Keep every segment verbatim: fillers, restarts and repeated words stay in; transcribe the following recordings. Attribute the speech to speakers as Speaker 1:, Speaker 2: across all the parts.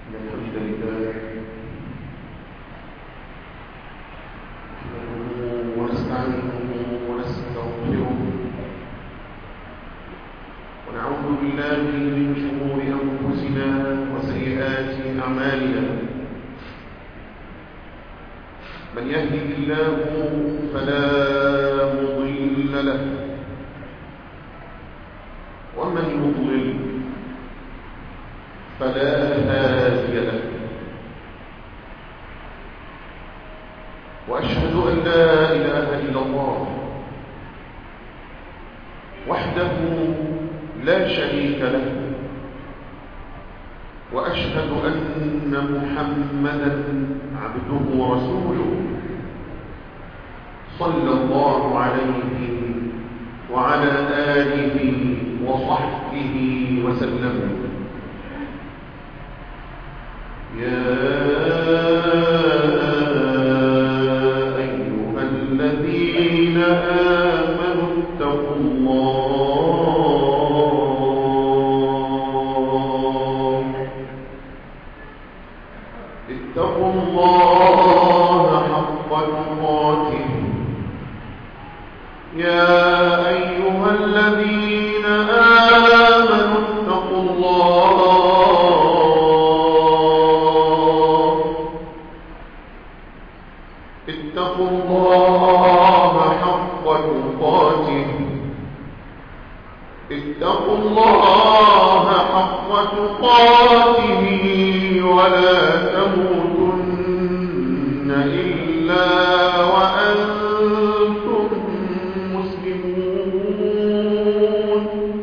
Speaker 1: إن الحمد لله نحمده ونستعينه ونستغفره ونعوذ بالله من شرور أنفسنا وسيئات أعمالنا. من يهده الله فلا مضل له ومن يضلل فلا هادي له. وأشهد أن لا إله إلا الله وحده لا شريك له، وأشهد أن محمدا عبده ورسوله صلى الله عليه وعلى آله وصحبه وسلم. يا أيها الذين آمنوا اتقوا الله اتقوا الله حق تقاته. يا أيها الذين آمنوا اتقوا الله اتقوا الله حق تقاته اتقوا الله حق تقاته ولا تموتن إلا وأنتم مسلمون.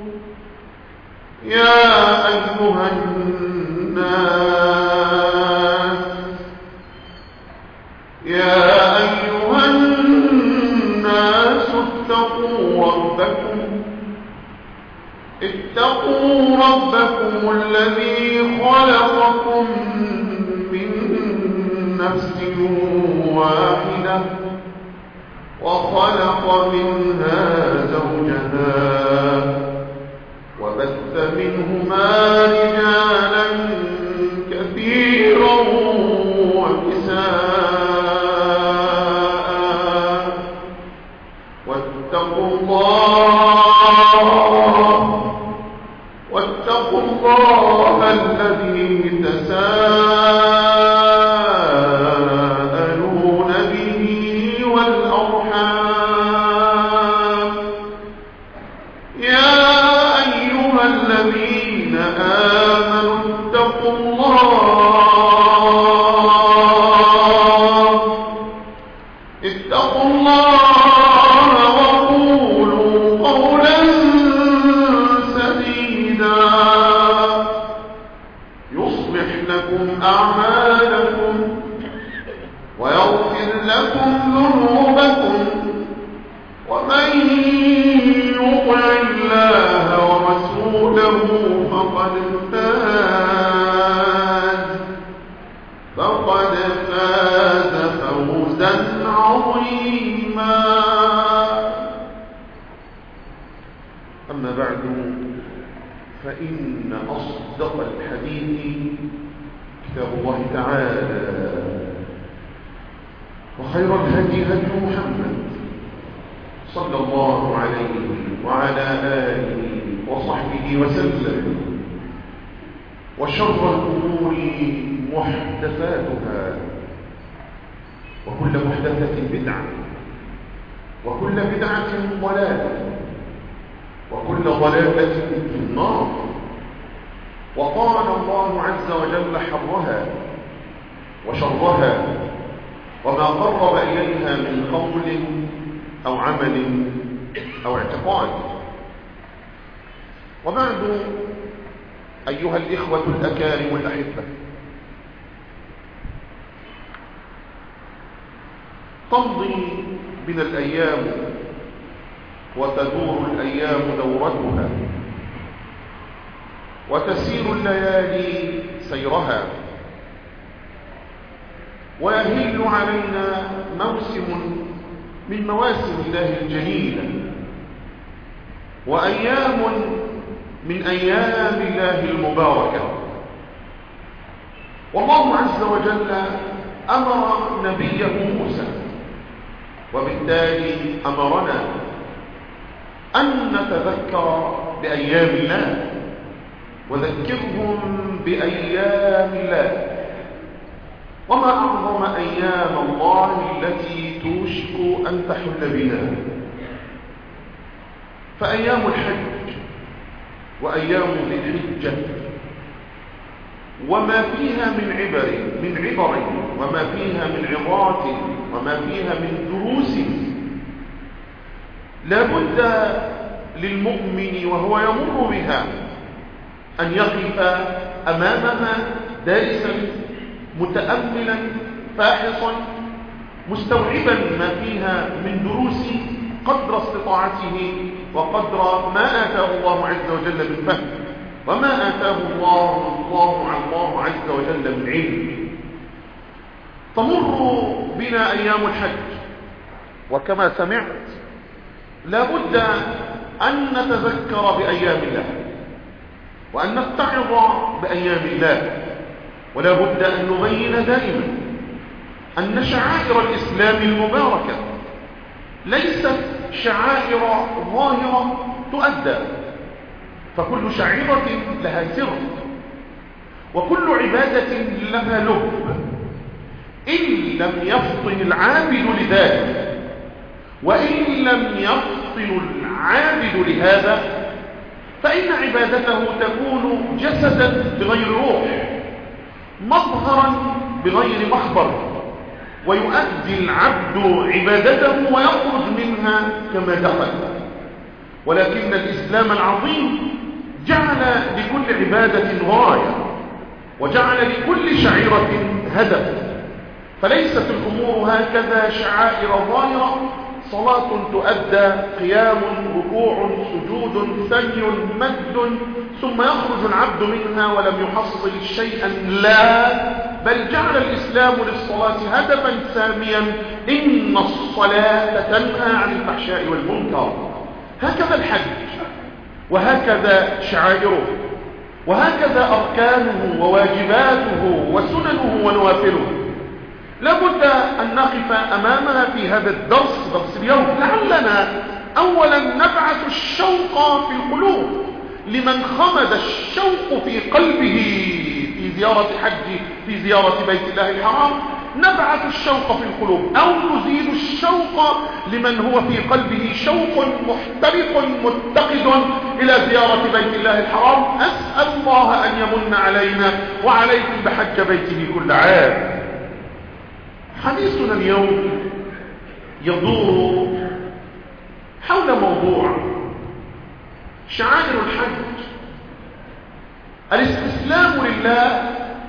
Speaker 1: يا أيها الناس يا أيها الناس اتقوا ربكم اتقوا ربكم الذي خلقكم من نفس واحدة وخلق منها زوجها وبث منهما رجالا كثيرا ونساء. واتقوا الله واتقوا الله الذي تساءلون به والأرحام. يا أيها الذين آمنوا اتقوا الله اتقوا الله وقولوا قولا سديدا يصلح لكم أعمالكم ويغفر لكم ذنوبكم، ومن يطع الله ورسوله فقد فاز فقد فاز فوزا عظيما. أما بعد، فإن أصدق الحديث كتاب الله تعالى، وخير الهدي هدي محمد صلى الله عليه وعلى آله وصحبه وسلم، وشر الأمور محدثاتها، وكل محدثة بدعة، وكل بدعة ضلالة، وكل ضلالة في النار. وقال الله عز وجل حرها وشرها وما قرب إليها من قول أو عمل أو اعتقاد. وبعد، أيها الإخوة الأكارم الأحبة، تمضي بنا الأيام وتدور الأيام دورتها، وتسير الليالي سيرها، ويهل علينا موسم من مواسم الله الجليلة، وأيام من أيام الله المباركة. والله عز وجل أمر نبيه موسى، وبالتالي أمرنا أن نتذكر بأيام الله، وذكرهم بأيام الله. وما أعظم أيام الله التي توشك أن تحل بنا، فأيام الحج وأيام ذي الحجة وما فيها من عبر من عبر وما فيها من عظات وما فيها من دروس لا بد للمؤمن وهو يمر بها أن يقف أمامها دارسا متأملا فاحصا مستوعبا ما فيها من دروس قدر استطاعته وقدر ما آتاه الله عز وجل من فهم، وما آتاه الله الله عن الله عز وجل من علم. تمر بنا أيام الحج، وكما سمعت لا بد أن نتذكر بأيام الله وأن نتعظ بأيام الله، ولا بد أن نبين دائما أن شعائر الإسلام المباركة ليست شعائر ظاهرة تؤدى، فكل شعيرة لها سر، وكل عبادة لها لب. إن لم يفطن العابد لذلك، وإن لم يفطن العابد لهذا، فإن عبادته تكون جسدا بغير روح، مظهرا بغير مخبر، ويؤدي العبد عبادته ويخرج منها كما دخل. ولكن الإسلام العظيم جعل لكل عبادة غاية، وجعل لكل شعيرة هدف، فليست الأمور هكذا شعائر ظاهرة، صلاة تؤدى، قيام، ركوع، سجود، ثني، مد، ثم يخرج العبد منها ولم يحصل شيئا. لا، بل جعل الإسلام للصلاة هدفا ساميا: إن الصلاة تنهى عن الفحشاء والمنكر. هكذا الحج، وهكذا شعائره، وهكذا أركانه وواجباته وسننه ونوافله. لابد أن نقف أمامها في هذا الدرس، درس اليوم، لعلنا أولا نبعث الشوق في القلوب لمن خمد الشوق في قلبه في زيارة حج في زيارة بيت الله الحرام، نبعث الشوق في القلوب، أو نزيد الشوق لمن هو في قلبه شوق محترق متقد إلى زيارة بيت الله الحرام. أسأل الله أن يمن علينا وعليكم بحج بيته كل عام. حديثنا اليوم يدور حول موضوع شعائر الحج، الاستسلام لله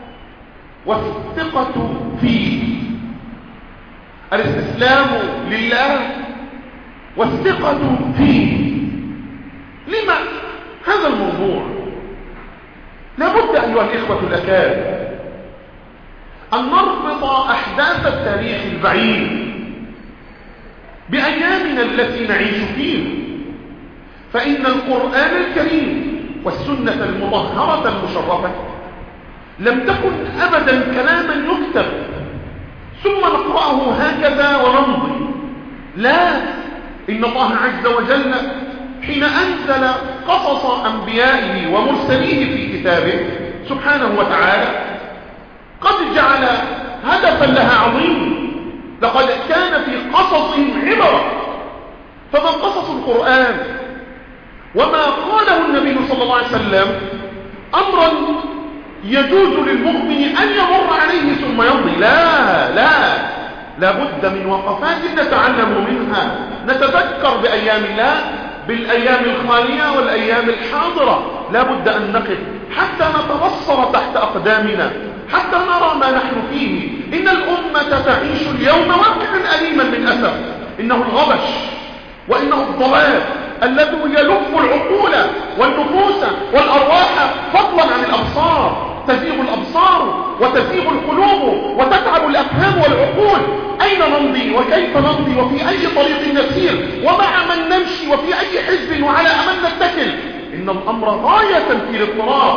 Speaker 1: والثقة فيه. الاستسلام لله والثقة فيه. لما هذا الموضوع؟ لابد أيها الإخوة الأكارم أن نربط أحداث التاريخ البعيد بأيامنا التي نعيش فيها، فإن القرآن الكريم والسنة المطهرة المشرفة لم تكن أبدا كلاما يكتب ثم نقرأه هكذا ونمضي. لا، إن الله عز وجل حين أنزل قصص أنبيائه ومرسليه في كتابه سبحانه وتعالى قد جعل هدفا لها عظيم. لقد كان في قصصهم عبرة. فما قصص القرآن وما قاله النبي صلى الله عليه وسلم أمرا يجوز للمؤمن أن يمر عليه ثم يمضي. لا لا لا بد من وقفات نتعلم منها، نتذكر بأيام الله، بالأيام الخالية والأيام الحاضرة. لا بد أن نقف حتى نتبصر تحت أقدامنا، حتى نرى ما نحن فيه. إن الأمة تعيش اليوم واقعا أليما من أسف. إنه الغبش وإنه الضلال الذي يلف العقول والنفوس والأرواح فضلا عن الأبصار. تزيغ الأبصار وتزيغ القلوب وتتعب الأفهام والعقول. أين نمضي وكيف نمضي وفي أي طريق نسير ومع من نمشي وفي أي حزب وعلى أمن نتكل؟ إن الأمر غاية في الاضطراب.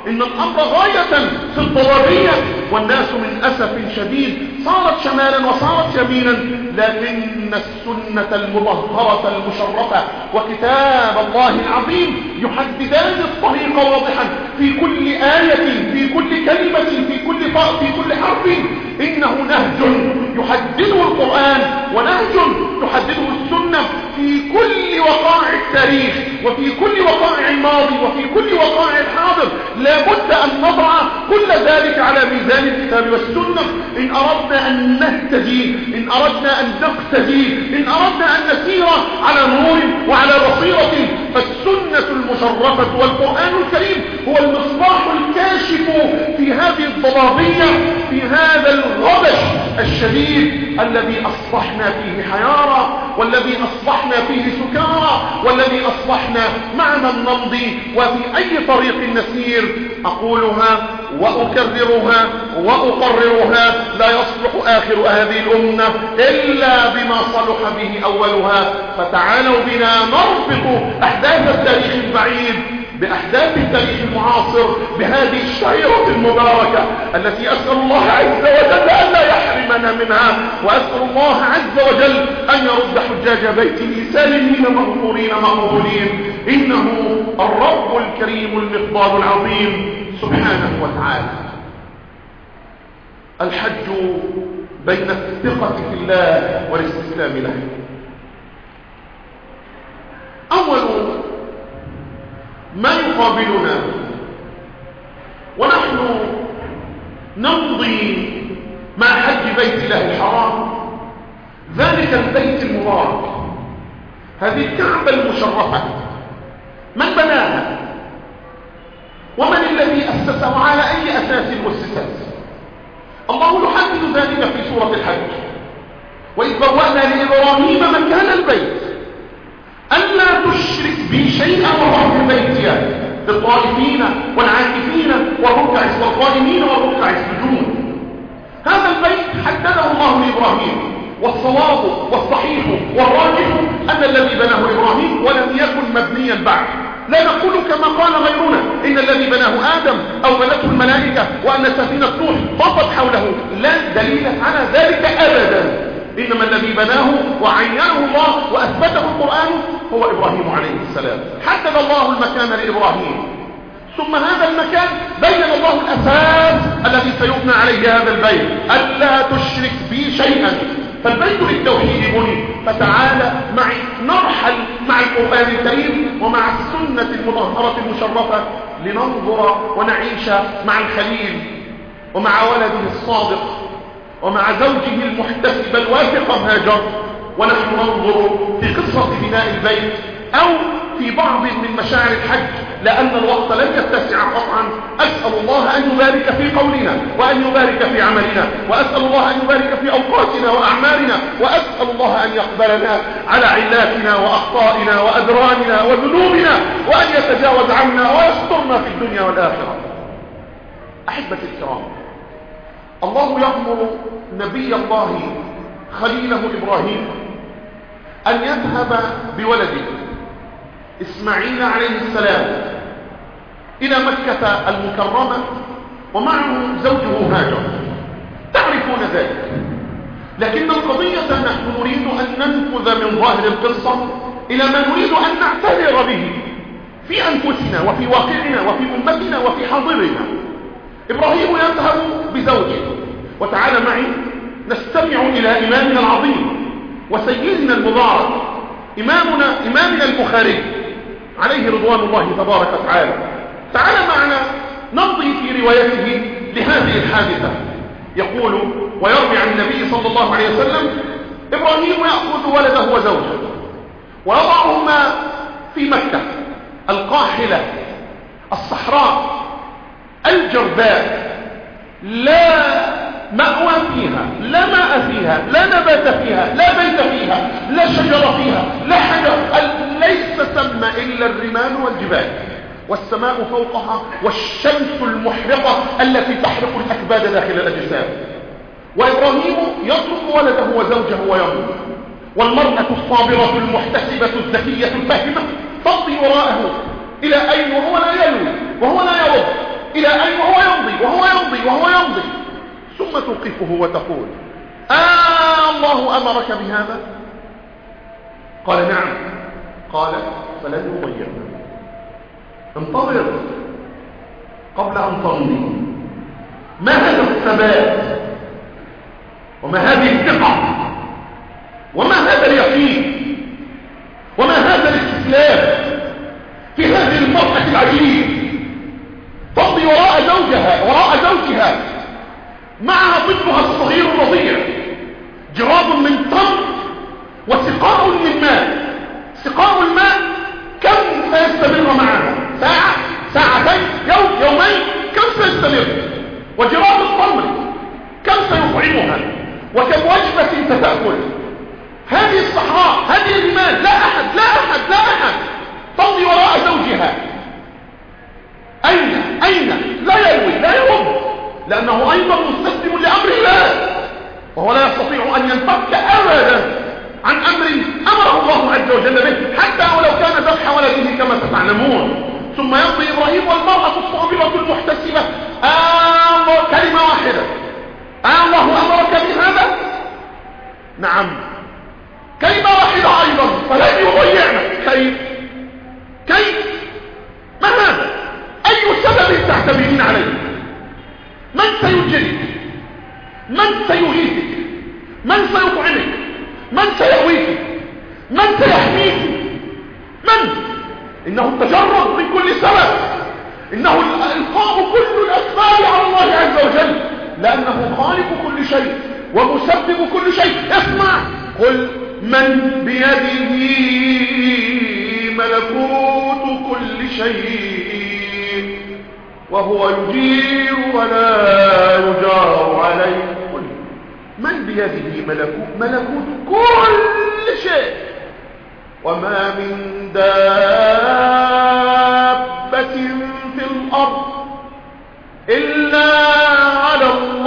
Speaker 1: إن الأمر غاية في الضبابية، والناس من أسف شديد صارت شمالا وصارت يمينا، لكن السنة المطهرة المشرفة وكتاب الله العظيم يحددان الطريق واضحا في كل آية، في كل كلمة، في كل في كل حرف. إنه نهج يحدده القرآن ونهج تحدده السنة في كل وقائع التاريخ وفي كل وقائع الماضي وفي كل وقائع الحاضر. لا بد أن نضع كل ذلك على ميزان الكتاب والسنة إن أردنا أن نهتدي، إن أردنا أن نقتدي، إن أردنا أن نسير على نور وعلى بصيرة. فالسنة المشرفة والقرآن الكريم هو المصباح الكاشف في هذه الضبابية، في هذا الغبش الشديد الذي أصبحنا فيه حيارى، والذي أصبحنا فيه سكارى، والذي أصبحنا مع من نمضي وفي أي طريق نسير. أقولها وأكررها وأقررها: لا يصلح آخر هذه الأمة إلا بما صلح به أولها. فتعالوا بنا نربط أحداث التاريخ البعيد بأحداث التاريخ المعاصر بهذه الشعيرة المباركة التي أسأل الله عز وجل أن لا يحرمنا منها، وأسأل الله عز وجل أن يرد حجاج بيته سالمين مغفورين مقبولين، إنه الرب الكريم المقدار العظيم سبحانه وتعالى. الحج بين الثقة في الله والاستسلام له. أول ما يقابلنا ونحن نمضي مع حج بيت الله الحرام ذلك البيت المبارك، هذه الكعبة المشرفة، من بناها ومن الذي أسسه على أي أساس أسست؟ الله يحدد ذلك في سورة الحج: وإذ بوأنا لإبراهيم مكان البيت ألا تشرك بي شيئا وطهر بيتي للطائفين والعاكفين والركع والقائمين والركع السجود. هذا البيت حدده الله لإبراهيم، والصواب والصحيح والراجح أن الذي بناه إبراهيم ولم يكن مبنيا بعد. لا نقول كما قال غيرنا إن الذي بناه آدم أو بنته الملائكة وأن سفينة نوح طافت حوله، لا دليل على ذلك أبدا. إنما الذي بناه وعينه الله وأثبته القرآن هو إبراهيم عليه السلام. حدد الله المكان لإبراهيم، ثم هذا المكان بين الله الأساس الذي سيبنى عليه هذا البيت: ألا تشرك بي شيئا. فالبيت للتوحيد بني. فتعالى معي نرحل مع القرآن الكريم ومع السنة المطهرة المشرفة لننظر ونعيش مع الخليل ومع ولده الصادق ومع زوجه المحتسب الواثق هاجر، ونحن ننظر في قصة بناء البيت أو في بعض من مشاعر الحج، لأن الوقت لن يتسع قطعا. أسأل الله أن يبارك في قولنا وأن يبارك في عملنا، وأسأل الله أن يبارك في أوقاتنا وأعمالنا، وأسأل الله أن يقبلنا على علاتنا وأخطائنا وأدراننا وذنوبنا، وأن يتجاوز عنا ويسترنا في الدنيا والآخرة. أحبتي الكرام، الله يأمر نبي الله خليله إبراهيم أن يذهب بولده إسماعيل عليه السلام إلى مكة المكرمة ومعه زوجه هاجر. تعرفون ذلك، لكن القضية نحن نريد أن ننفذ من ظاهر القصة إلى ما نريد أن نعتبر به في أنفسنا وفي واقعنا وفي أمتنا وفي حاضرنا. إبراهيم يذهب بزوجه، وتعالى معي نستمع إلى إمامنا العظيم وسيدنا المبارك إمامنا إمامنا البخاري عليه رضوان الله تبارك وتعالى. تعالى معنا نمضي في روايته لهذه الحادثة. يقول ويروي عن النبي صلى الله عليه وسلم: إبراهيم يأخذ ولده وزوجه ويضعهما في مكة القاحلة الصحراء الجرباء، لا مأوى فيها، لا ماء فيها، لا نبات فيها، لا بيت فيها، لا شجر فيها، لا حجر، ليس ثم إلا الرمال والجبال، والسماء فوقها والشمس المحرقة التي تحرق الأكباد داخل الأجسام. وإبراهيم يترك ولده وزوجه ويمضي، والمرأة الصابرة المحتسبة الذكية الفاهمة تمضي وراءه إلى أين وهو لا يلوي وهو لا يرد، إلى توقفه وتقول آه الله أمرك بهذا؟ قال نعم. قال فلن يضيعنا، انتظر قبل أن تمضي. ما هذا الثبات وما هذه الثقة وما هذا اليقين وما هذا الاستسلام في هذه المرأة العجيب تمضي وراء زوجها وراء زوجها معها طفلها الصغير الرضيع، جراب من تمر وسقاء من ماء. سقاء الماء كم سيستمر معها؟ ساعة، ساعتين، يوم، يومين، كم سيستمر؟ وجراب التمر كم سيطعمها؟ وكم وجبة ستأكل؟ هذه الصحراء، هذه الرمال، لا أحد لا أحد لا أحد تمضي وراء زوجها. أين أين لا يروي لا يرد، لأنه أيضا مستسلم لأمر الله، وهو لا يستطيع أن ينفك أبدا عن أمر أمره الله عز وجل به، حتى ولو كان ذبح ولده كما ستعلمون. ثم يمضي إبراهيم والمرأة الصابرة المحتسبة. آه الله، كلمة واحدة، آه الله أمرك بهذا؟ نعم. كلمة واحدة أيضا، فلن يضيعنا. كيف كيف ما هذا؟ أي سبب تعتمدين عليه؟ من سيجريك؟ من سيغيثك؟ من سيطعمك؟ من سيأويك؟ من سيحميك؟ من؟ إنه التجرد من كل سبب، إنه الإلقاء كل الأسباب على الله عز وجل، لأنه خالق كل شيء ومسبب كل شيء. اسمع، قل من بيده ملكوت كل شيء وهو يجير ولا يجار عليه. قل من بيده ملكوت ملكوت كل شيء وما من دابة في الأرض إلا على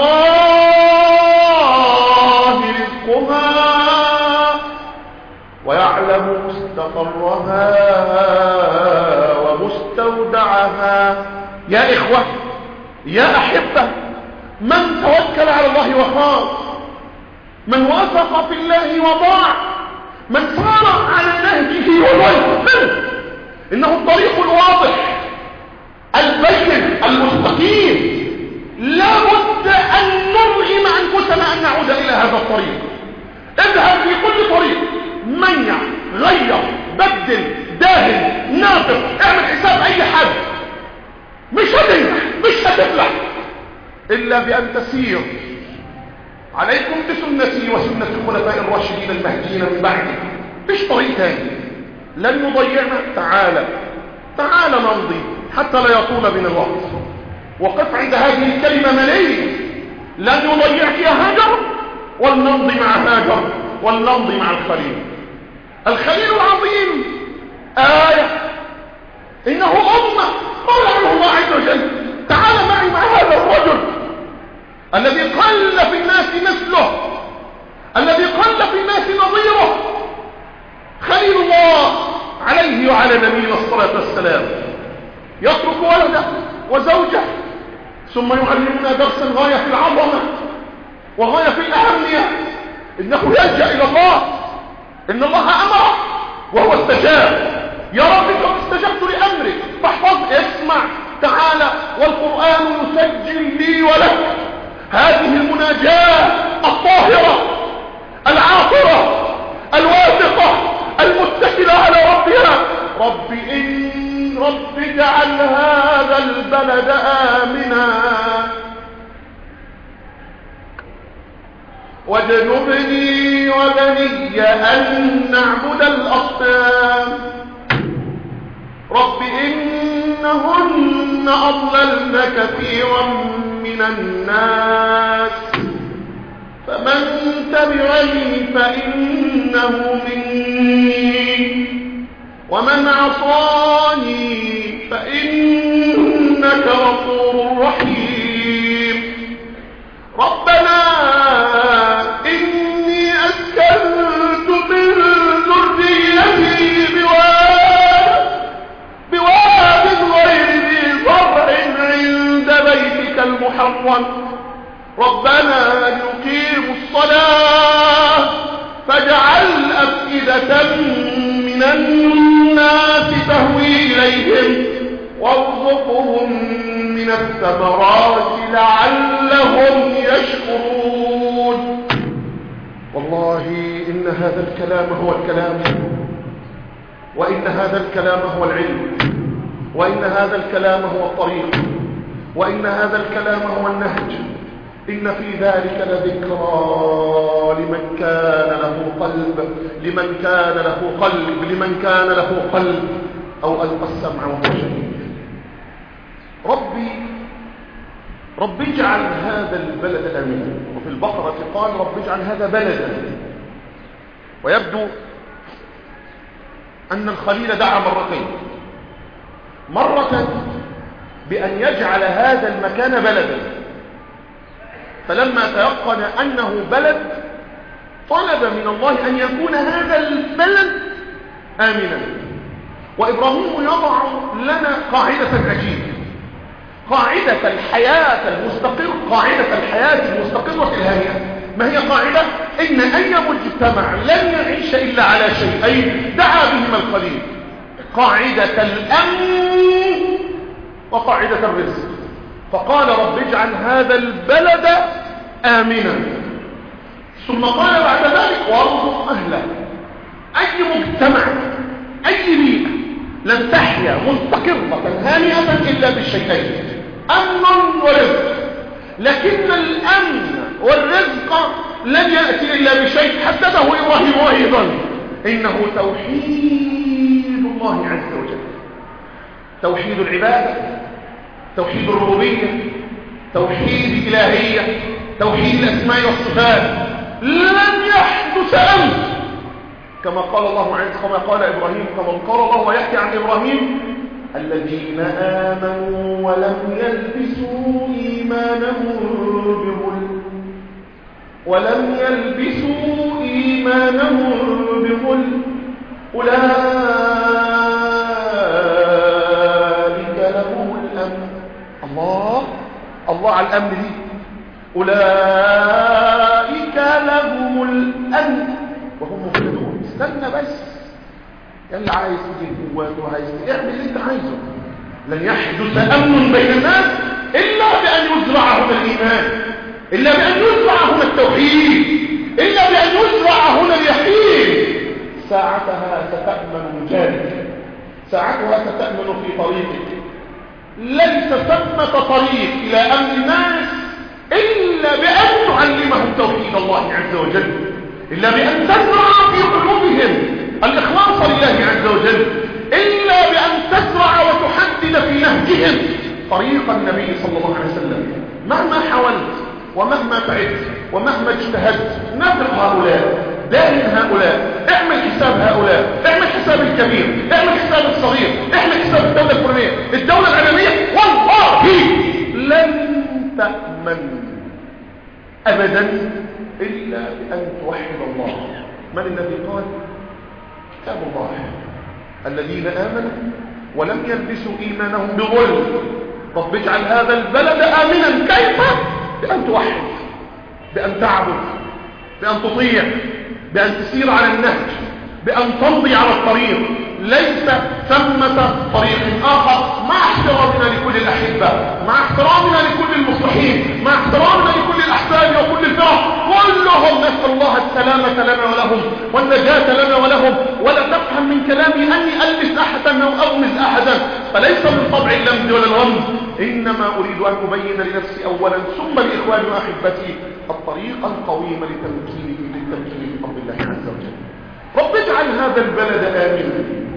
Speaker 1: الله رزقها ويعلم مستقرها ومستودعها. يا إخوة، يا أحبة، من توكل على الله وخاف، من وثق في الله وضاع، من صار على نهجه وضل، إنه الطريق الواضح البين المستقيم. لا بد أن نرغم أنفسنا أن نعود إلى هذا الطريق. اذهب في كل طريق، منع، غير، بدل، داهن، ناطق، اعمل حساب أي حد، مش هتنجح، مش هتفلح إلا بأن تسير. عليكم بسنتي وسنة الخلفاء الراشدين المهديين من بعدي، مش طريق تاني. لن يضيعنا. تعالى تعالى نمضي حتى لا يطول بنا الوقت. وقف عند هذه الكلمة مليء. لن يضيعك يا هاجر، ولنمضي مع هاجر، ولنمضي مع الخليل. الخليل العظيم آية، إنه أمة قال عنه الله عز وجل. تعال معي مع هذا الرجل الذي قل في الناس مثله، الذي قل في الناس نظيره، خليل الله عليه وعلى نبينا الصلاة والسلام. يترك ولده وزوجه ثم يعلمنا درسا غاية في العظمة وغاية في الأهمية. إنه يلجأ إلى الله، إن الله أمره وهو استجاب. يا رب قد استجبت لأمرك فاحفظ. اسمع، تعالى، والقرآن يسجل لي ولك هذه المناجاة الطاهرة العاطرة الواثقة المتكلة على ربها. رب إن رب اجعل هذا البلد آمنا واجنبني وبني أن نعبد الأصنام. رب إنهن أضللن كثيرا من الناس فمن تبعني فإنه مني ومن عصاني فإنك غفور رحيم. ربنا إني أسكنت من ذريتي بواد بواد غير ذي زرع عند بيتك المحرم ربنا ليقيموا الصلاة فاجعل أفئدة من الناس تهوي إليهم وارزقهم من الثمرات لعلهم يشكرون. والله إن هذا الكلام هو الكلام، وإن هذا الكلام هو العلم، وإن هذا الكلام هو الطريق، وإن هذا الكلام هو النهج. إن في ذلك لذكرى لمن كان له قلب، لمن كان له قلب لمن كان له قلب أو ألقى السمع وهو شهيد. ربي رب اجعل هذا البلد آمنا. وفي البقرة قال رب اجعل هذا بلدا. ويبدو أن الخليل دعا مرتين، مرة بأن يجعل هذا المكان بلدا، فلما تيقن أنه بلد طلب من الله أن يكون هذا البلد آمنا. وإبراهيم يضع لنا قاعدة عجيبة، قاعدة الحياة المستقرة، قاعدة الحياة المستقرة الهانئة. ما هي قاعدة؟ إن أي مجتمع لن يعيش إلا على شيئين دعا بهما الخليل: قاعدة الأمن وقاعدة الرزق. فقال رب اجعل هذا البلد آمنا، ثم قال بعد ذلك وارزق أهله. أي مجتمع، أي بيئة لن تحيا مستقرة هانئة إلا بالشيئين: أمن ورزق. لكن الأمن والرزق لن يأتي إلا بشيء حدده إبراهيم أيضا، إنه توحيد الله عز وجل، توحيد العبادة، توحيد الربوبية، توحيد الإلهية، توحيد الأسماء والصفات. لن يحدث أمر كما قال الله عز كما قال إبراهيم، كما قال الله ويحكي عن إبراهيم: الذين آمنوا ولم يلبسوا إيمانهم بظلم ولم يلبسوا إيمانهم بظلم أولئك لهم الأمن. الله الله على الأمن دي، أولئك لهم الأمن وهم مهتدون. استنى بس، اللي عايز تجيب قوات وعايز اعمل اللي انت عايزه. لن يحدث أمن بين الناس إلا بأن يزرع هنا الإيمان، إلا بأن يزرع هنا التوحيد، إلا بأن يزرع هنا اليقين. ساعتها ستأمن مجالك، ساعتها ستأمن في طريقك. ليس ثمة طريق إلى أمن الناس إلا بأن تعلمهم توحيد الله عز وجل، إلا بأن تزرع في قلوبهم الإخلاص لله عز وجل، إلا بأن تزرع وتحدد في نهجهم طريق النبي صلى الله عليه وسلم. مهما حاولت ومهما تعبت ومهما اجتهدت نفق هؤلاء، داهن هؤلاء، اعمل حساب هؤلاء، اعمل حساب الكبير، اعمل حساب الصغير، اعمل حساب الدولة الفلانية، الدولة العالمية، والله لن تأمن أبدا إلا بأن توحد الله. من الذي قال؟ كتاب الله: الذين آمنوا ولم يلبسوا إيمانهم بظلم رب اجعل هذا البلد آمنا. كيف؟ بأن توحد، بأن تعبد، بأن تطيع، بأن تسير على النهج، بأن تمضي على الطريق. ليس ثمة طريق آخر، مع احترامنا لكل الأحبة، مع احترامنا لكل المصلحين، مع احترامنا لكل الأحزاب وكل الفرق، كلهم نسأل الله السلامة لنا ولهم والنجاة لنا ولهم. ولا تفهم من كلامي أني ألبس أحدا أو أغمز أحدا، فليس من طبع اللمز ولا الغمز، إنما أريد أن أبين لنفسي أولا ثم لإخواني وأحبتي الطريق القويم لتمكينه للتمكين بفضل الله عز وجل. رب اجعل هذا البلد آمنا.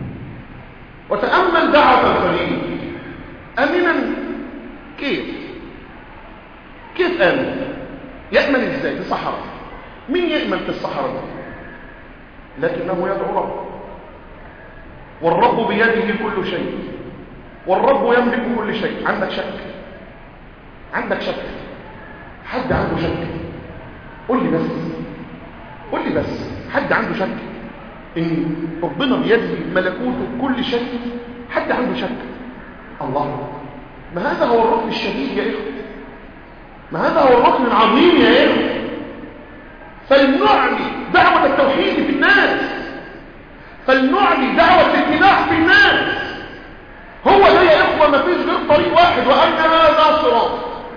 Speaker 1: وتأمل دعوة الخليل: آمنا كيف؟ كيف آمن؟ يأمن ازاي في الصحراء؟ مين يأمن في الصحراء؟ لكنه يدعو رب، والرب بيده كل شيء، والرب يملك كل شيء. عندك شك؟ عندك شك؟ حد عنده شك؟ قل لي بس، قل لي بس، حد عنده شك ان ربنا بيده ملكوته كل شيء؟ حد عنده شك؟ الله، ما هذا هو الركن الشديد يا اخوه، ما هذا هو الركن العظيم يا إخوة. فلنعلي دعوة التوحيد في الناس، فلنعلي دعوة الاتباع في الناس. هو ده يا إخوة، ما فيش غير طريق واحد، وأن هذا صراط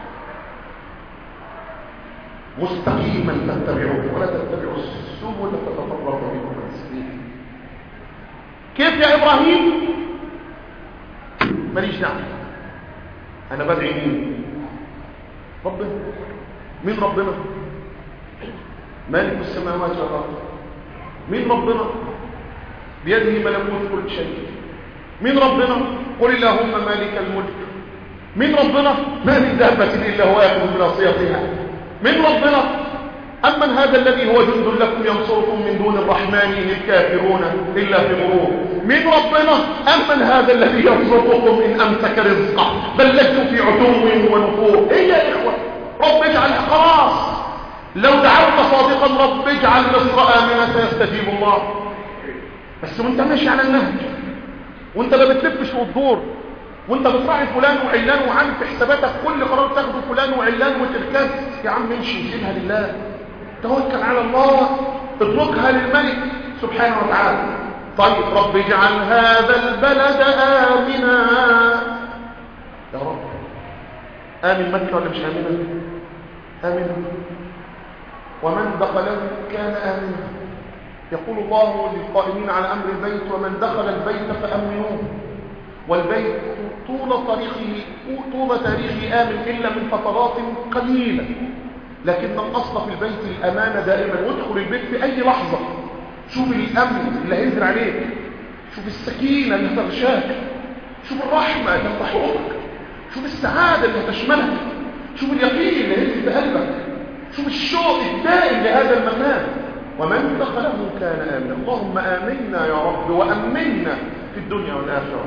Speaker 1: مستقيما تتبعوه ولا تتبعوا السبل فتفرق بكم عن سبيله. كيف يا إبراهيم؟ ماليش دعوة، أنا بدعي مين؟ ربنا. مين ربنا؟ مالك السماوات والأرض. مين ربنا؟ بيده ملكوت كل شيء. مين ربنا؟ قل اللهم مالك الملك. مين ربنا؟ ما من دابة إلا هو يأخذ بناصيتها. من ربنا؟ أمن هذا الذي هو جند لكم ينصركم من دون الرحمن إن الكافرون إلا في غرور. من ربنا؟ أمن هذا الذي يرزقكم إن أمسك رزقه بل لجوا في عتو ونفور. إيه يا إخوة؟ رب اجعل خلاص، لو دعوت صادقا رب اجعل مصر آمنة سيستجيب الله. بس وانت ماشي على النهج، وانت ما بتلفش وتدور، وانت بتراعي فلان وعلان وعامل في حساباتك كل قرار تاخده فلان وعلان وتركز. يا عم امشي وسيبها لله، توكل على الله، اتركها للملك سبحانه وتعالى. طيب رب اجعل هذا البلد آمنا. يا رب آمن مكة ولا مش آمنة؟ آمنة. ومن دخله كان آمنا. يقول الله للقائمين على أمر البيت ومن دخل البيت فأمنوه. والبيت طول طريقه طول تاريخه آمن إلا من فترات قليلة، لكن الأصل في البيت الأمانة دائما. وادخل البيت في أي لحظة، شوف الأمن اللي هينزل عليك، شوف السكينة اللي هتغشاك، شوف الرحمة اللي هتحوطك، شوف السعادة اللي هتشملك، شوف اليقين اللي هينزل في قلبك، شوف الشوق الدائم لهذا المكان. ومن دخله كان آمنا. اللهم آمنا يا رب وأمنا في الدنيا والآخرة.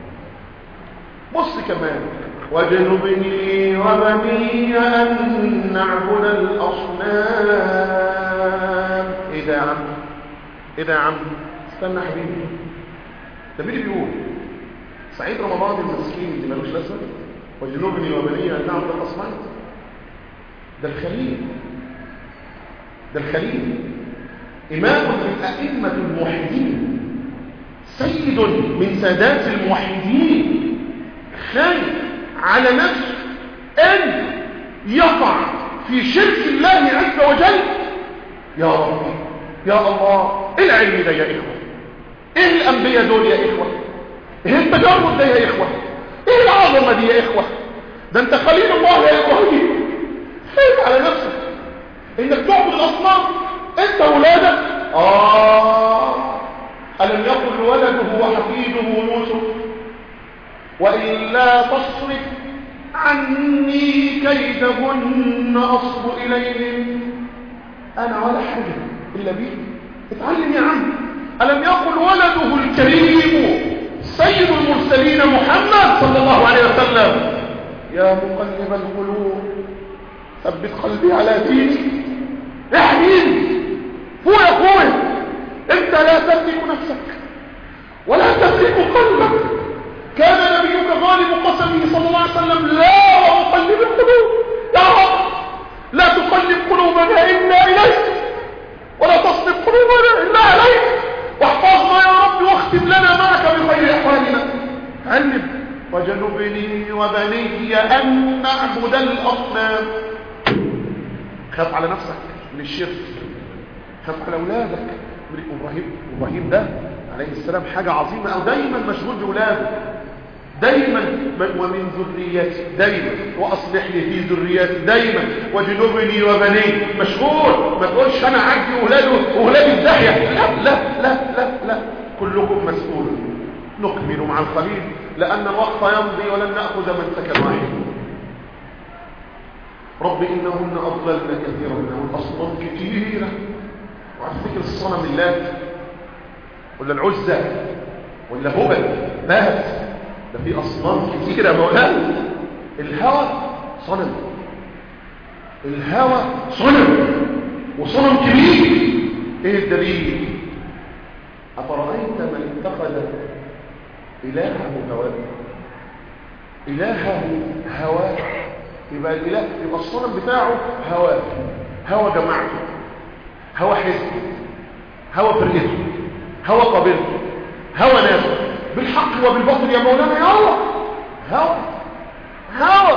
Speaker 1: بص كمان، واجنبني وبني أن نعبد الأصنام. إيه ده يا عم؟ إيه ده يا عم؟ استنى حبيبي، ده مين اللي بيقول؟ سعيد رمضان المسكين اللي ملوش لازمة؟ واجنبني وبني أن نعبد الأصنام. ده الخليل، ده الخليل، إمام من أئمة الموحدين، سيد من سادات الموحدين، خايف على نفسه أن يقع في شرك الله عز وجل. يا رب يا الله، إيه العلم ده يا إخوة؟ إيه الأنبياء دول يا إخوة؟ إيه التجرد ده يا إخوة؟ إيه العظمة دي يا إخوة؟ ده أنت خليل الله يا إبراهيم، خايف على نفسك إنك تعبد الأصنام أنت ولادك. آه، ألم يقل ولده وحفيده يوسف وإلا تصرف عني كيدهن أصب إليهم أنا ولا حاجة إلا بيه. اتعلم يا عم. ألم يقل ولده الكريم سيد المرسلين محمد صلى الله عليه وسلم يا مقلب القلوب ثبت قلبي على دينك. احمين فوق يا اخويا، انت لا تملك نفسك ولا تملك قلبك. كان نبيك غالب قسمه صلى الله عليه وسلم لا ومقلب القلوب. يا رب لا تقلب قلوبنا الا اليك ولا تصرف قلوبنا الا عليك، واحفظنا يا رب واختم لنا معك بخير احوالنا. علم وجنبني وبني ان نعبد الاصنام. خاف على نفسك من الشرك، خاف على اولادك. ابراهيم ابراهيم ده عليه السلام حاجه عظيمه، او دايما مشغول باولاده، دايما ومن ذريتي دايما واصلح لي في ذريتي دايما وجنبني وبني. مشغول، ما تقولش انا عندي اولاده واولادي الداهيه. لا لا لا لا لا، كلكم مسؤول. نكمل مع الخليل لان الوقت يمضي ولن ناخذ منسكا واحد. رب إنهن أضللن كثيرا منهم، أصنام كثيرة. وعلى فكرة الصنم اللات ولا العزة ولا هبل بات، ده في أصنام كثيرة مولانا. الهوى صنم، الهوى صنم وصنم كبير. إيه الدليل؟ أفرأيت من اتخذ إلهه هواه، إلهه هواه يبقى الاله يبقى الصنم بتاعه هوى هوى جماعته، هوى حزبه، هوى فرقته، هوى قبيلته، هوى ناسه، بالحق وبالباطل يا مولانا يا الله. هوى هوى.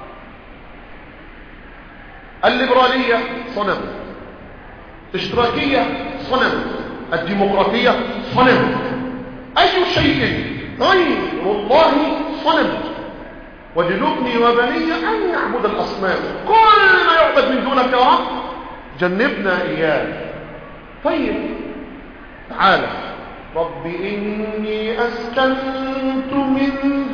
Speaker 1: الليبراليه صنم، الاشتراكيه صنم، الديمقراطيه صنم، اي شيء غير الله صنم. وجنبني وبني ان يعبد الاصنام، كل ما يعبد من دونك يا رب جنبنا اياه. طيب تعالى رب اني اسكنت من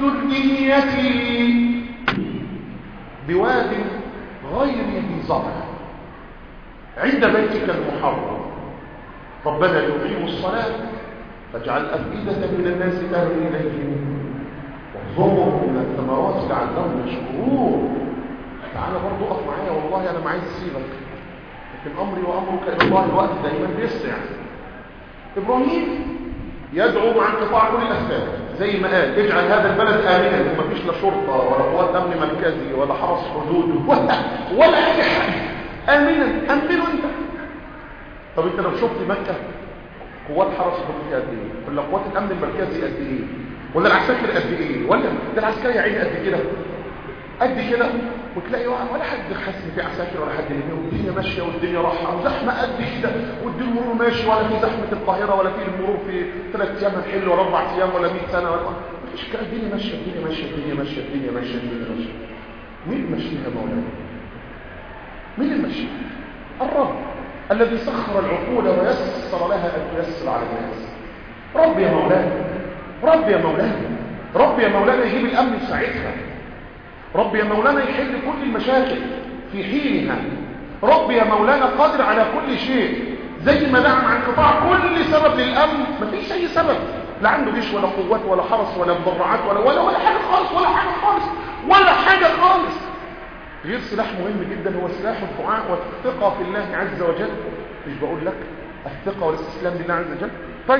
Speaker 1: ذريتي بواد غير ذي زرع عند بيتك المحرم ربنا ليقيموا الصلاة فاجعل أفئدة من الناس تهوي إليهم وارزقهم من الثمرات لعلهم يشكرون. تعالى برضو اقف معايا والله انا ما عايز اسيبك، لكن امري وامرك الى الله الوقت دايما بيسرع. ابراهيم يدعو مع انقطاع كل الاسباب زي ما قال اجعل هذا البلد امنا، وما فيش لا شرطه ولا قوات امن مركزي ولا حرس حدود ولا ولا اي حاجه، امنا امنوا انت. طب انت لو شفت مكه قوات حرس حدود قد ايه، ولا قوات الامن المركزي قد ايه، ولا العساكر قد ايه، ولا ده العسكري يا عيني قد كده قد كده، وتلاقي ولا حد حاسس في عساكر ولا حد يهمه، والدنيا ماشيه والدنيا راحه وزحمه قد كده، والدنيا المرور ماشي ولا في زحمه القاهره ولا في المرور في ثلاث ايام هنحل ولا اربع ايام ولا مية سنه ولا مفيش كده. الدنيا ماشيه الدنيا ماشيه الدنيا ماشيه الدنيا ماشيه الدنيا ماشيه. مين اللي ماشيها يا مولانا؟ مين اللي ماشيها؟ الرب الذي سخر العقول ويسر لها ان تيسر على الناس. رب يا مولانا، رب يا مولانا، رب يا مولانا يجيب الامن في ساعتها، رب يا مولانا يحل كل المشاكل في حينها، رب يا مولانا قادر على كل شيء. زي ما دعم عن قطاع كل سبب للامن، مفيش اي سبب، لا عنده جيش ولا قوات ولا حرس ولا مدرعات ولا ولا ولا حاجه خالص، ولا حاجه خالص ولا حاجه خالص غير سلاح مهم جدا هو سلاح الدعاء والثقه في الله عز وجل. مش بقول لك الثقه والاستسلام لله عز وجل؟ طيب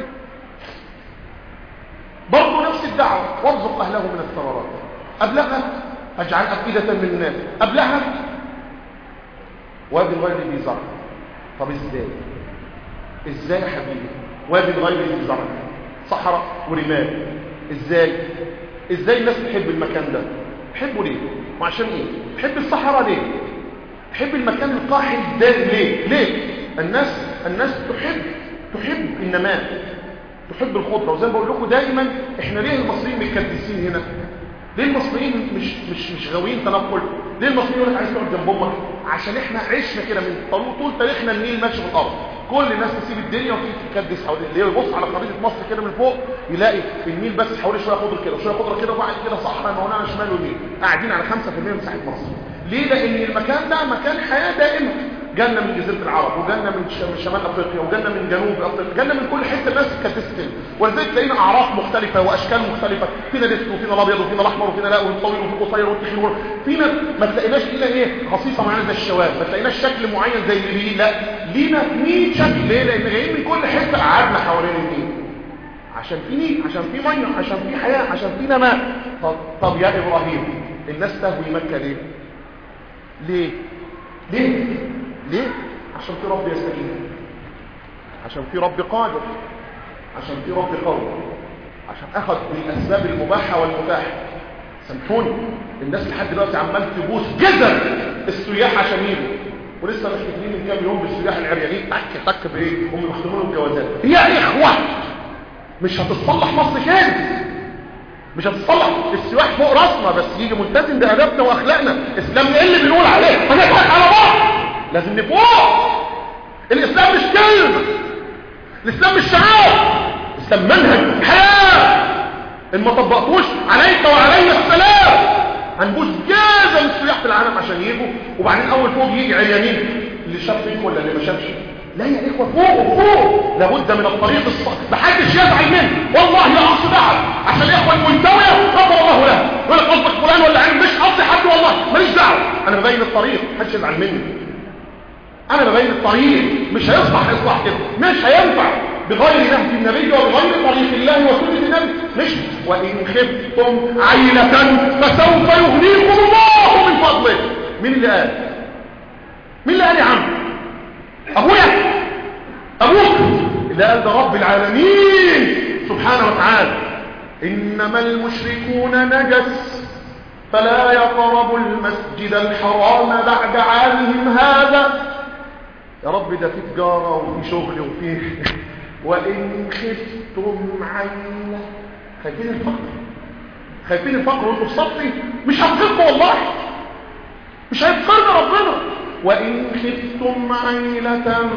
Speaker 1: برضه نفس الدعوه، وارزق اهله من الثمرات. قبلها اجعل افئده من الناس، قبلها وادي غير ذي زرع. طب ازاي ازاي يا حبيبي وادي غير ذي زرع، صحراء ورمال؟ ازاي ازاي الناس تحب المكان ده؟ تحبه ليه وعشان ايه؟ تحب الصحراء ليه؟ تحب المكان القاحل ده ليه؟ ليه الناس الناس تحب تحب النماء، تحب الخضره. وزي ما بقول لكم دايما احنا ليه المصريين متكدسين هنا؟ ليه المصريين مش مش مش غاويين تنقل؟ ليه المصريين يقول لك عايز تقعد جنب امك؟ عشان احنا عشنا كده من طول طول تاريخنا، النيل ماشي في الارض، كل الناس تسيب الدنيا وتيجي تتكدس حواليه. ليه يبص على خريطه مصر كده من فوق يلاقي النيل بس حواليه شويه خضره كده وشويه خضره كده، وبعد كده صحراء مولانا شمال ويمين، قاعدين على خمسة في المية من مساحه مصر. ليه؟ لان المكان ده مكان حياه دائمه، جالنا من جزيره العرب، وجالنا من شمال افريقيا، وجالنا من جنوب افريقيا، جالنا من كل حته الناس اتكدست كده. ولذلك تلاقينا اعراق مختلفه واشكال مختلفه، فينا ديسك وفينا الابيض وفينا الاحمر وفينا لا والطويل وفي القصير والتخين، فينا ما تلاقيناش كده ايه خصيصه معانا زي الشوال، ما تلاقيناش شكل معين زي اللي ليه، لا لينا مية شكل. ليه؟ لان جايين من كل حته قعدنا حوالين النيل، عشان في نيل، عشان في ميه، عشان في حياه، عشان في نماء. طب, طب يا ابراهيم الناس تهوي مكه ليه؟ ليه ليه ليه؟ عشان في رب يستجيب، عشان في رب قادر، عشان في رب قوي، عشان اخذ بالاسباب المباحه والمتاحه. سامحوني الناس لحد دلوقتي عمال تبوس جزر السياح عشان يجوا، ولسه محتفلين من كام يوم بالسياح العريانين تك تك بايه؟ هم بيختموا لهم جوازات. يا اخوه مش هتتصلح مصر كده، مش هتتصلح. السياح فوق راسنا، بس يجي ملتزم بادابنا واخلاقنا. اسلام ايه اللي بنقول عليه؟ هنضحك على بعض، لازم نفوق. الاسلام مش كلمه، الاسلام مش شعار، الاسلام منهج حياه. ان ما طبقتوش عليك وعلينا السلام هنبوس جازم السياح في العالم عشان يجوا، وبعدين اول فوق يجي عريانين، اللي شاف فيك ولا اللي ما شافش. لا يا اخوه فوق فوق، لابد من الطريق الصح، محدش يزعل منه والله لا اقصد احد، عشان الاخوه المنتويه غفر الله له. يقول لك قصدك فلان ولا عين، مش قصدي حد والله، ماليش دعوه، انا ببين الطريق، محدش يزعل مني. انا ببين الطريق، مش هيصلح اصلاح كده، مش هينفع بغير نهج النبي وبغير طريق الله وسنه النبي. مش وان خفتم عيله فسوف يغنيكم الله من فضله. اللي قال؟ مين اللي قال يا عم؟ ابويا؟ ابوك؟ اللي قال ده رب العالمين سبحانه وتعالى. انما المشركون نجس فلا يقربوا المسجد الحرام بعد عامهم هذا. يا رب ده في تجاره وفي شغل وفي وان خفتم عيله. خايفين الفقر؟ خايفين الفقر وانتوا بصبتي؟ مش هتفقوا والله، مش هيفقرنا ربنا. وإن خفتم عيلة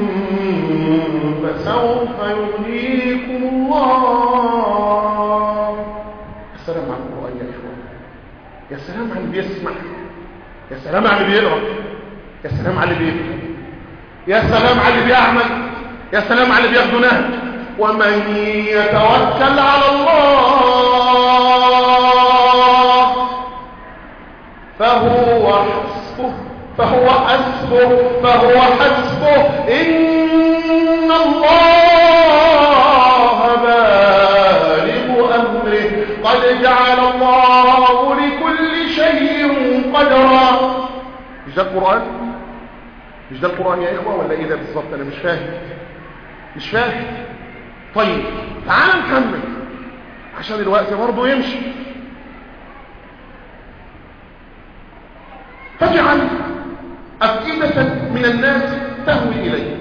Speaker 1: فسوف يغنيكم الله. السلام على القرآن يا إخوان، يا سلام على اللي بيسمع، يا سلام على اللي بيقرأ، يا سلام على اللي بيفهم، يا سلام على اللي بيعمل، يا سلام على اللي بياخد نهج. ومن يتوكل على الله فهو حسبه فهو حسبه فهو حسبه إن الله بالغ أمره قد جعل الله لكل شيء قدرا. مش ده القرآن؟ مش ده القرآن يا إخوة ولا إيه ده بالظبط؟ أنا مش فاهم مش فاهم. طيب تعال نكمل عشان الوقت برضه يمشي. فاجعل أفئدة من الناس تهوي إليه.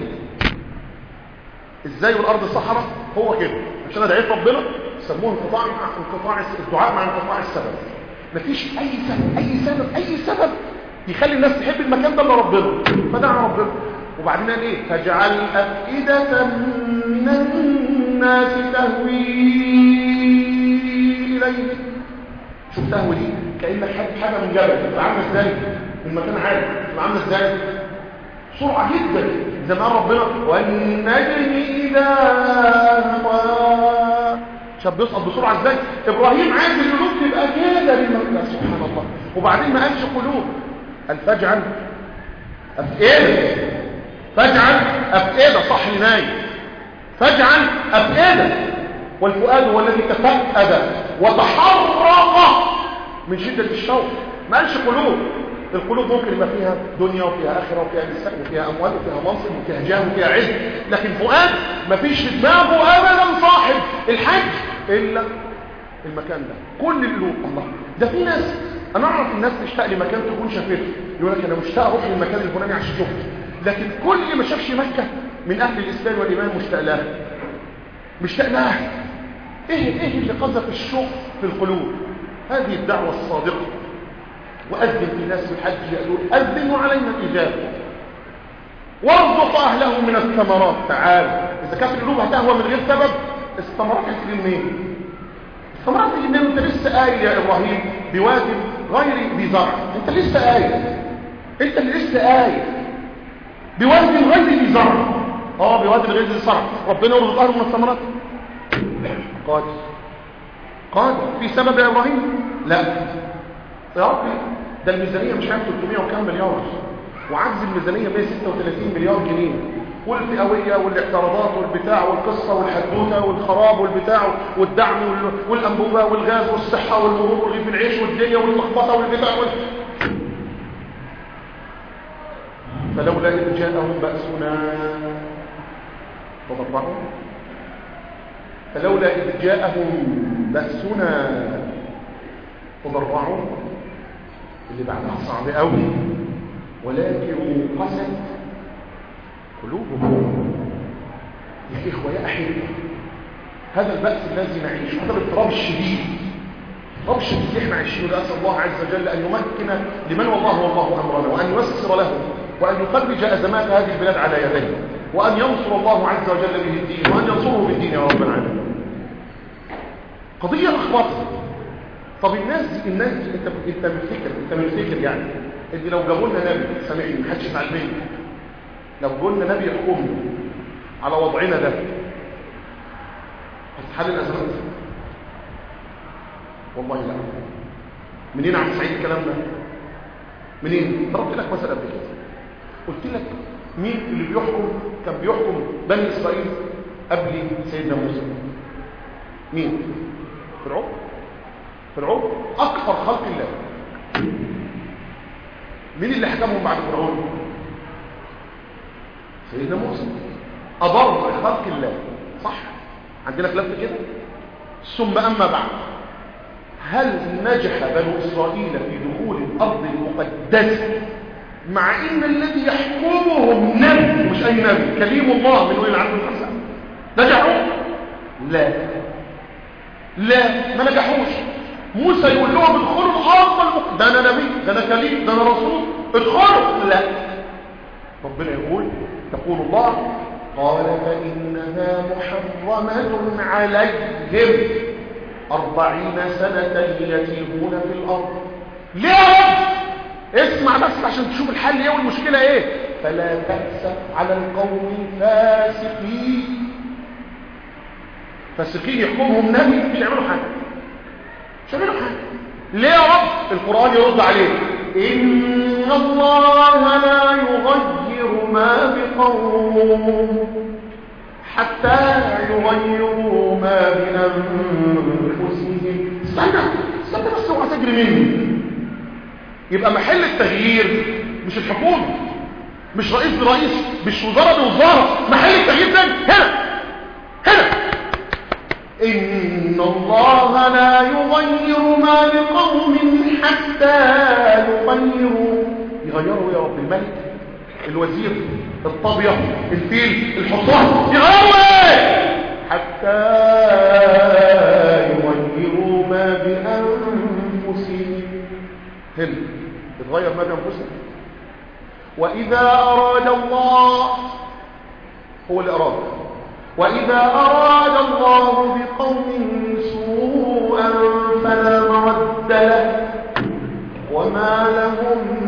Speaker 1: إزاي والأرض صحراء؟ هو كده عشان أدعيت ربنا سموه انقطاع انقطاع الدعاء مع انقطاع السبب. مفيش أي سبب أي سبب أي سبب يخلي الناس تحب المكان ده إلا ربنا، فدعا ربنا. وبعدين قال إيه؟ فاجعل أفئدة من الناس تهوي إليه. شوف تهوي دي كأنك حاجة حاجة من جبل، تبقى عامله إزاي؟ من مكان عالي، تبقى عامله إزاي؟ سرعة جدا زي ما قال ربنا والنجم إذا هوى. شاب بيصعد بسرعة إزاي؟ إبراهيم عايز القلوب تبقى كده للمكان سبحان الله. وبعدين ما قالش قلوب، قال فاجعل أفئدة. فاجعل أفئدة صح لناي، فاجعل أفئدة. والفؤاد هو الذي تفأد وتحرق من شدة الشوق. ما قالش قلوب. القلوب ممكن يبقى فيها دنيا وفيها آخرة وفيها نساء وفيها أموال وفيها منصب وفيها جاه وفيها عز، لكن فؤاد ما فيش في دماغه أبدا صاحب الحج إلا المكان ده. كل القلوب الله. ده في ناس أنا أعرف الناس تشتاق لمكان تكون شافته، يقول لك أنا مشتاق أروح للمكان الفلاني عشان شفته، لكن كل ما شافش مكة من أهل الإسلام والإيمان مشتاق لها مشتاق لها. إيه إيه اللي قذف الشوق في القلوب؟ هذه الدعوة الصادقة. وأذن في الناس بالحج يقول أذنوا علينا الإجابة وارزق أهله من الثمرات. تعال إذا كانت القلوب هتهوى من غير سبب الثمرات هتجي منين؟ الثمرات هتجي منين؟ أنت لسه قايل يا إبراهيم بواد غير ذي زرع. أنت لسه قايل أنت اللي لسه قايل بواد غير ذي زرع. اه بواد غير ذي زرع ربنا يرزق أهله من الثمرات. قادر قادر في سبب يا إبراهيم؟ لا يا ربي ده الميزانية مش عارف ثلاثمائة وكام مليار، وعجز الميزانية مئة وستة وثلاثين مليار جنيه، والفئوية والاعتراضات والبتاع والقصة والحدوتة والخراب والبتاع والدعم والأنبوبة والغاز والصحة والمرور والرغيف العيش والدنيا واللخبطة والبتاع وال... فلولا إذ جاءهم بأسنا تضرعوا فلولا إذ جاءهم بأسنا تضرعوا. اللي بعدها صعب قوي ولكن قست قلوبهم. يا إخوة يا أحبة هذا البأس الذي نعيش، هذا الاضطراب الشديد الاضطراب الشديد اللي احنا عايشينه، أسأل الله عز وجل أن يمكن لمن والله والله أمرنا، وأن ييسر له، وأن يخرج أزمات هذه البلاد على يديه، وأن ينصر الله عز وجل به الدين، وأن ينصره بالدين يا رب العالمين. قضية أخبطها. طب الناس دي الناس دي انت انت بتفكر انت بتفكر يعني ان لو جابوا لنا نبي سامعني محدش يتعلمني، لو جابوا لنا نبي يحكمنا على وضعنا ده هتحل الازمات؟ والله لا. منين عم سعيد الكلام ده؟ منين؟ ضربت لك مثلا قبل كده قلت لك مين اللي بيحكم كان بيحكم بني اسرائيل قبل سيدنا موسى؟ مين؟ فرعون. فرعون أكثر خلق الله مين اللي حكمهم بعد فرعون؟ سيدنا موسى. أضر خلق الله، صح؟ عندنا خلاف كده. ثم أما بعد، هل نجح بنو إسرائيل في دخول الأرض المقدسة مع إن الذي يحكمهم نبي، مش أي نبي، كليم الله من أولي العزم الخمسة؟ نجحوا؟ لا لا، ما نجحوش. موسى يقول لهم ادخلوا الأرض المقدسة، ده أنا نبي، ده أنا كليم، ده أنا رسول، ادخلوا. لا، ربنا يقول، تقول الله قال فإنها محرمة عليهم أربعين سنة يتيهون في الأرض. ليه يا رب؟ اسمع بس عشان تشوف الحل ايه والمشكلة ايه. فلا تأسف على القوم الفاسقين. فاسقين يحكمهم نبي، مش يعملوا حاجة، مش يعملوا حاجة. ليه يا رب؟ القرآن يرد عليه، إن الله لا يغير ما بقوم حتى يغيروا ما بأنفسهم. استنى استنى بس، اوعى تجري مني. يبقى محل التغيير مش الحكومة، مش رئيس برئيس، مش وزارة بوزارة. محل التغيير ده هنا هنا. إن الله لا يغير ما بقوم حتى يغيروا. يغيروا يا رب؟ الملك، الوزير، الطابية، الفيل، الحصان، يغيروا ايه؟ حتى يغيروا ما بأنفسهم. هم يتغير ما بأنفسهم. وإذا أراد الله، هو اللي أراد، وإذا أراد الله بقوم سوءا فلا مرد له وما لهم